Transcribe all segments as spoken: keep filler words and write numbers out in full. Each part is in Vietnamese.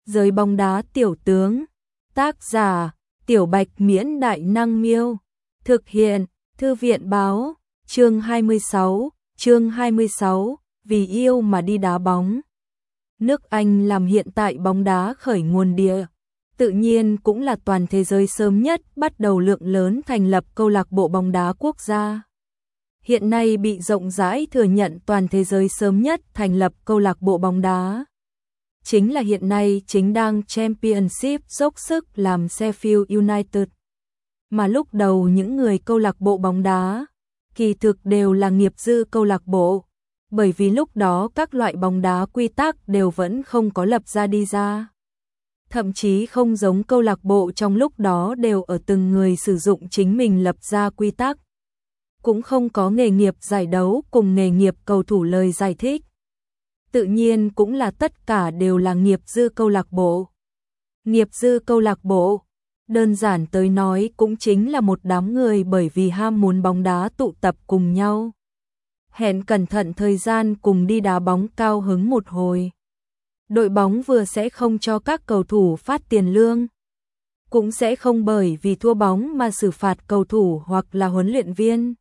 Giới bóng đá tiểu tướng. Tác giả: Tiểu Bạch Miễn Đại Năng Miêu. Thực hiện: Thư viện Báo. Chương hai mươi sáu. Chương hai mươi sáu. Vì yêu mà đi đá bóng. Nước Anh làm hiện tại bóng đá khởi nguồn địa, tự nhiên cũng là toàn thế giới sớm nhất bắt đầu lượng lớn thành lập câu lạc bộ bóng đá quốc gia. Hiện nay bị rộng rãi thừa nhận toàn thế giới sớm nhất thành lập câu lạc bộ bóng đá. Chính là hiện nay chính đang Championship dốc sức làm Sheffield United. Mà lúc đầu những người câu lạc bộ bóng đá, kỳ thực đều là nghiệp dư câu lạc bộ, bởi vì lúc đó các loại bóng đá quy tắc đều vẫn không có lập ra đi ra. Thậm chí không giống câu lạc bộ trong lúc đó đều ở từng người sử dụng chính mình lập ra quy tắc. Cũng không có nghề nghiệp giải đấu cùng nghề nghiệp cầu thủ lời giải thích. Tự nhiên cũng là tất cả đều là nghiệp dư câu lạc bộ. Nghiệp dư câu lạc bộ, đơn giản tới nói cũng chính là một đám người bởi vì ham muốn bóng đá tụ tập cùng nhau. Hẹn cẩn thận thời gian cùng đi đá bóng cao hứng một hồi. Đội bóng vừa sẽ không cho các cầu thủ phát tiền lương, cũng sẽ không bởi vì thua bóng mà xử phạt cầu thủ hoặc là huấn luyện viên.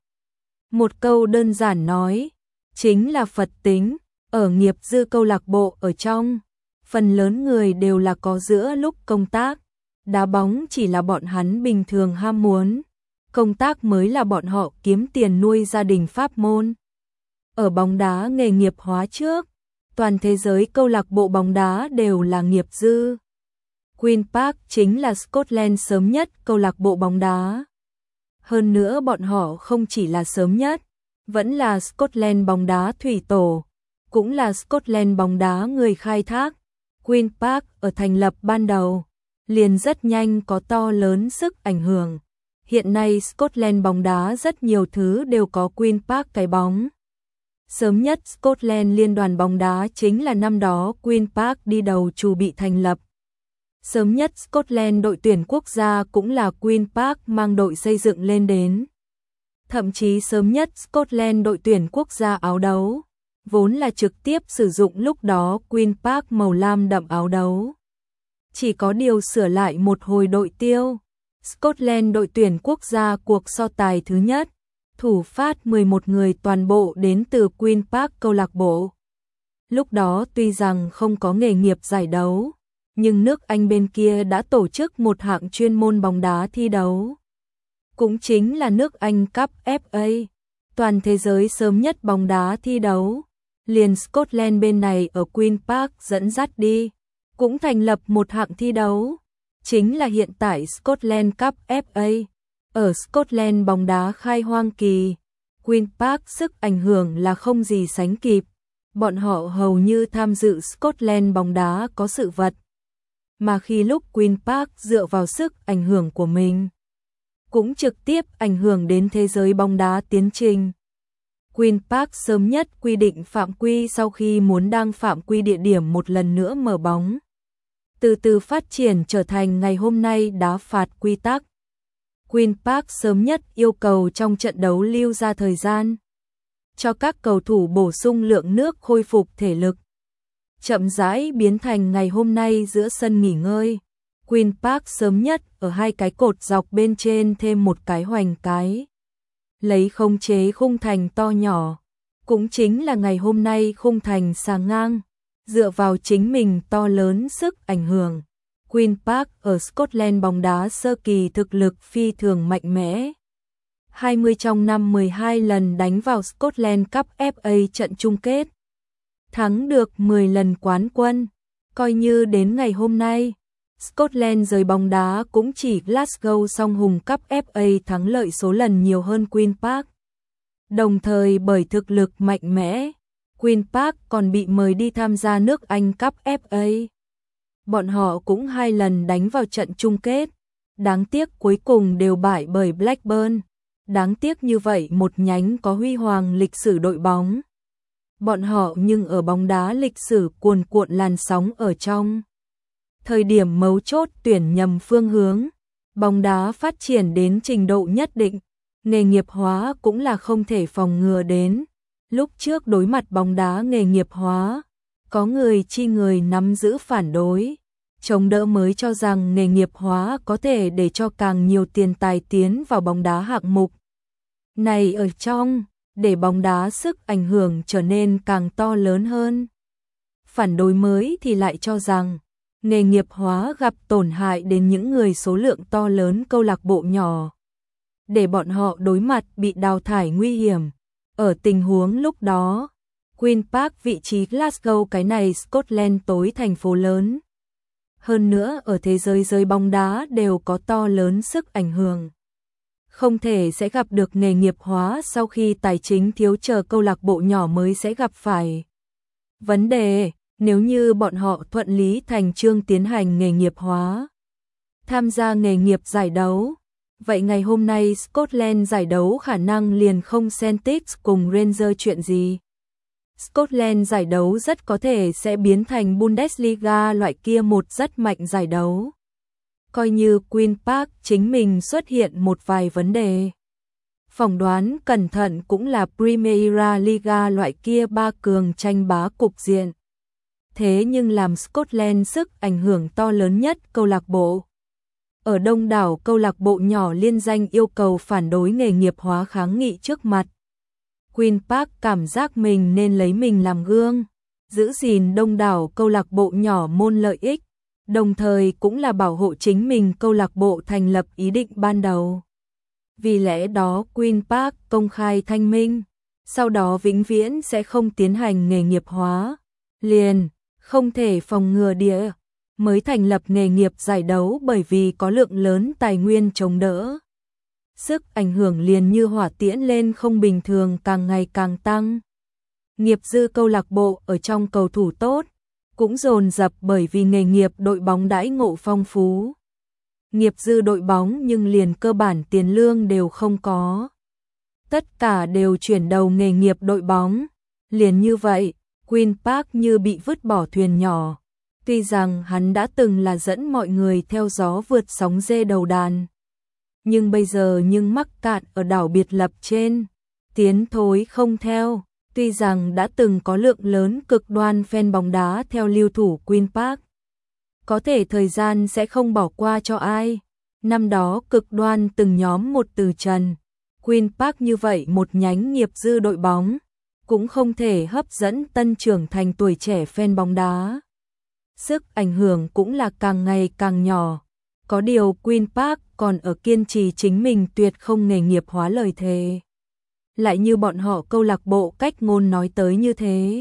Một câu đơn giản nói, chính là Phật tính. Ở nghiệp dư câu lạc bộ ở trong, phần lớn người đều là có giữa lúc công tác, đá bóng chỉ là bọn hắn bình thường ham muốn, công tác mới là bọn họ kiếm tiền nuôi gia đình pháp môn. Ở bóng đá nghề nghiệp hóa trước, toàn thế giới câu lạc bộ bóng đá đều là nghiệp dư. Queen Park chính là Scotland sớm nhất câu lạc bộ bóng đá. Hơn nữa bọn họ không chỉ là sớm nhất, vẫn là Scotland bóng đá thủy tổ, cũng là Scotland bóng đá người khai thác. Queen Park ở thành lập ban đầu, liền rất nhanh có to lớn sức ảnh hưởng. Hiện nay Scotland bóng đá rất nhiều thứ đều có Queen Park cái bóng. Sớm nhất Scotland liên đoàn bóng đá chính là năm đó Queen Park đi đầu chủ bị thành lập. Sớm nhất Scotland đội tuyển quốc gia cũng là Queen Park mang đội xây dựng lên đến. Thậm chí sớm nhất Scotland đội tuyển quốc gia áo đấu, vốn là trực tiếp sử dụng lúc đó Queen Park màu lam đậm áo đấu. Chỉ có điều sửa lại một hồi đội tiêu. Scotland đội tuyển quốc gia cuộc so tài thứ nhất, thủ phát mười một người toàn bộ đến từ Queen Park câu lạc bộ. Lúc đó tuy rằng không có nghề nghiệp giải đấu, nhưng nước Anh bên kia đã tổ chức một hạng chuyên môn bóng đá thi đấu. Cũng chính là nước Anh Cup ép a, toàn thế giới sớm nhất bóng đá thi đấu. Liền Scotland bên này ở Queen Park dẫn dắt đi, cũng thành lập một hạng thi đấu, chính là hiện tại Scotland Cup ép a. Ở Scotland bóng đá khai hoang kỳ, Queen Park sức ảnh hưởng là không gì sánh kịp, bọn họ hầu như tham dự Scotland bóng đá có sự vật. Mà khi lúc Queen Park dựa vào sức ảnh hưởng của mình, cũng trực tiếp ảnh hưởng đến thế giới bóng đá tiến trình. Queen Park sớm nhất quy định phạm quy sau khi muốn đăng phạm quy địa điểm một lần nữa mở bóng. Từ từ phát triển trở thành ngày hôm nay đá phạt quy tắc. Queen Park sớm nhất yêu cầu trong trận đấu lưu ra thời gian, cho các cầu thủ bổ sung lượng nước khôi phục thể lực. Chậm rãi biến thành ngày hôm nay giữa sân nghỉ ngơi. Queen Park sớm nhất ở hai cái cột dọc bên trên thêm một cái hoành cái, lấy khống chế khung thành to nhỏ, cũng chính là ngày hôm nay khung thành sàng ngang, dựa vào chính mình to lớn sức ảnh hưởng. Queen Park ở Scotland bóng đá sơ kỳ thực lực phi thường mạnh mẽ. hai mươi trong năm mười hai lần đánh vào Scotland Cup ép a trận chung kết, thắng được mười lần quán quân. Coi như đến ngày hôm nay, Scotland giới bóng đá cũng chỉ Glasgow song hùng Cup ép a thắng lợi số lần nhiều hơn Queen Park. Đồng thời bởi thực lực mạnh mẽ, Queen Park còn bị mời đi tham gia nước Anh Cup ép a. Bọn họ cũng hai lần đánh vào trận chung kết, đáng tiếc cuối cùng đều bại bởi Blackburn. Đáng tiếc như vậy một nhánh có huy hoàng lịch sử đội bóng. Bọn họ nhưng ở bóng đá lịch sử cuồn cuộn làn sóng ở trong. Thời điểm mấu chốt tuyển nhầm phương hướng, bóng đá phát triển đến trình độ nhất định, nghề nghiệp hóa cũng là không thể phòng ngừa đến. Lúc trước đối mặt bóng đá nghề nghiệp hóa, có người chi người nắm giữ phản đối, chống đỡ mới cho rằng nghề nghiệp hóa có thể để cho càng nhiều tiền tài tiến vào bóng đá hạng mục này ở trong, để bóng đá sức ảnh hưởng trở nên càng to lớn hơn. Phản đối mới thì lại cho rằng nghề nghiệp hóa gặp tổn hại đến những người số lượng to lớn câu lạc bộ nhỏ, để bọn họ đối mặt bị đào thải nguy hiểm. Ở tình huống lúc đó, Queen Park vị trí Glasgow, cái này Scotland tối thành phố lớn. Hơn nữa ở thế giới giới bóng đá đều có to lớn sức ảnh hưởng. Không thể sẽ gặp được nghề nghiệp hóa sau khi tài chính thiếu, chờ câu lạc bộ nhỏ mới sẽ gặp phải vấn đề. Nếu như bọn họ thuận lý thành chương tiến hành nghề nghiệp hóa, tham gia nghề nghiệp giải đấu, vậy ngày hôm nay Scotland giải đấu khả năng liền không Celtics cùng Rangers chuyện gì. Scotland giải đấu rất có thể sẽ biến thành Bundesliga loại kia một rất mạnh giải đấu. Coi như Queen Park chính mình xuất hiện một vài vấn đề, phỏng đoán cẩn thận cũng là Premier League loại kia ba cường tranh bá cục diện. Thế nhưng làm Scotland sức ảnh hưởng to lớn nhất câu lạc bộ. Ở đông đảo câu lạc bộ nhỏ liên danh yêu cầu phản đối nghề nghiệp hóa kháng nghị trước mặt. Queen Park cảm giác mình nên lấy mình làm gương, giữ gìn đông đảo câu lạc bộ nhỏ môn lợi ích, đồng thời cũng là bảo hộ chính mình câu lạc bộ thành lập ý định ban đầu. Vì lẽ đó Queen Park công khai thanh minh, sau đó vĩnh viễn sẽ không tiến hành nghề nghiệp hóa, liền không thể phòng ngừa địa mới thành lập nghề nghiệp giải đấu bởi vì có lượng lớn tài nguyên chống đỡ. Sức ảnh hưởng liền như hỏa tiễn lên không bình thường càng ngày càng tăng. Nghiệp dư câu lạc bộ ở trong cầu thủ tốt cũng dồn dập bởi vì nghề nghiệp đội bóng đãi ngộ phong phú. Nghiệp dư đội bóng nhưng liền cơ bản tiền lương đều không có. Tất cả đều chuyển đầu nghề nghiệp đội bóng. Liền như vậy, Queen Park như bị vứt bỏ thuyền nhỏ. Tuy rằng hắn đã từng là dẫn mọi người theo gió vượt sóng dê đầu đàn, nhưng bây giờ nhưng mắc cạn ở đảo biệt lập trên, tiến thối không theo. Tuy rằng đã từng có lượng lớn cực đoan fan bóng đá theo lưu thủ Queen Park, có thể thời gian sẽ không bỏ qua cho ai. Năm đó cực đoan từng nhóm một từ trần, Queen Park như vậy một nhánh nghiệp dư đội bóng cũng không thể hấp dẫn tân trưởng thành tuổi trẻ fan bóng đá. Sức ảnh hưởng cũng là càng ngày càng nhỏ. Có điều Queen Park còn ở kiên trì chính mình tuyệt không nghề nghiệp hóa lời thề. Lại như bọn họ câu lạc bộ cách ngôn nói tới như thế.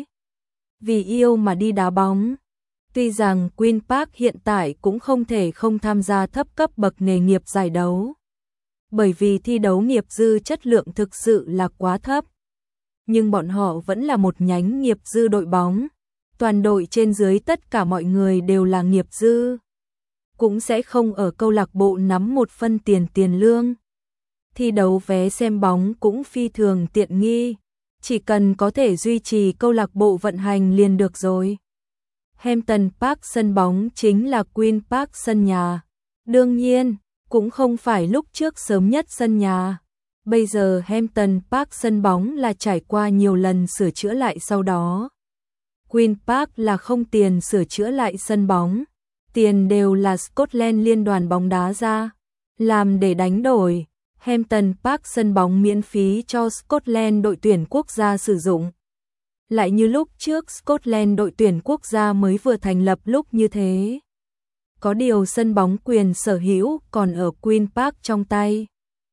Vì yêu mà đi đá bóng. Tuy rằng Queen Park hiện tại cũng không thể không tham gia thấp cấp bậc nghề nghiệp giải đấu, bởi vì thi đấu nghiệp dư chất lượng thực sự là quá thấp. Nhưng bọn họ vẫn là một nhánh nghiệp dư đội bóng. Toàn đội trên dưới tất cả mọi người đều là nghiệp dư, cũng sẽ không ở câu lạc bộ nắm một phân tiền tiền lương. Thi đấu vé xem bóng cũng phi thường tiện nghi, chỉ cần có thể duy trì câu lạc bộ vận hành liền được rồi. Hampton Park sân bóng chính là Queen Park sân nhà. Đương nhiên, cũng không phải lúc trước sớm nhất sân nhà. Bây giờ Hampton Park sân bóng là trải qua nhiều lần sửa chữa lại sau đó. Queen Park là không tiền sửa chữa lại sân bóng, tiền đều là Scotland liên đoàn bóng đá ra, làm để đánh đổi. Hampton Park sân bóng miễn phí cho Scotland đội tuyển quốc gia sử dụng. Lại như lúc trước Scotland đội tuyển quốc gia mới vừa thành lập lúc như thế. Có điều sân bóng quyền sở hữu còn ở Queen Park trong tay.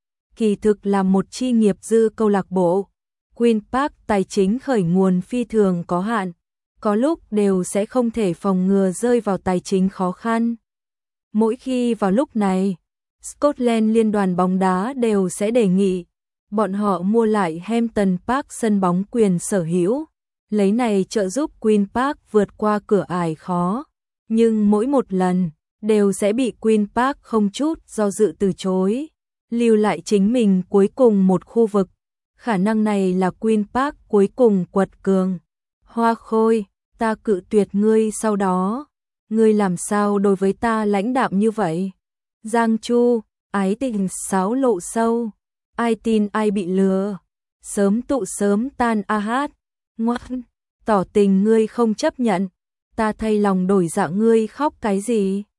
Kỳ thực là một chi nghiệp dư câu lạc bộ. Queen Park tài chính khởi nguồn phi thường có hạn, có lúc đều sẽ không thể phòng ngừa rơi vào tài chính khó khăn. Mỗi khi vào lúc này, Scotland liên đoàn bóng đá đều sẽ đề nghị bọn họ mua lại Hampton Park sân bóng quyền sở hữu, lấy này trợ giúp Queen Park vượt qua cửa ải khó. Nhưng mỗi một lần đều sẽ bị Queen Park không chút do dự từ chối, lưu lại chính mình cuối cùng một khu vực. Khả năng này là Queen Park cuối cùng quật cường. Hoa Khôi, ta cự tuyệt ngươi sau đó. Ngươi làm sao đối với ta lãnh đạm như vậy? Giang Chu, ái tình sáo lộ sâu. Ai tin ai bị lừa. Sớm tụ sớm tan a hát. Ngoan, tỏ tình ngươi không chấp nhận. ta thay lòng đổi dạ ngươi khóc cái gì?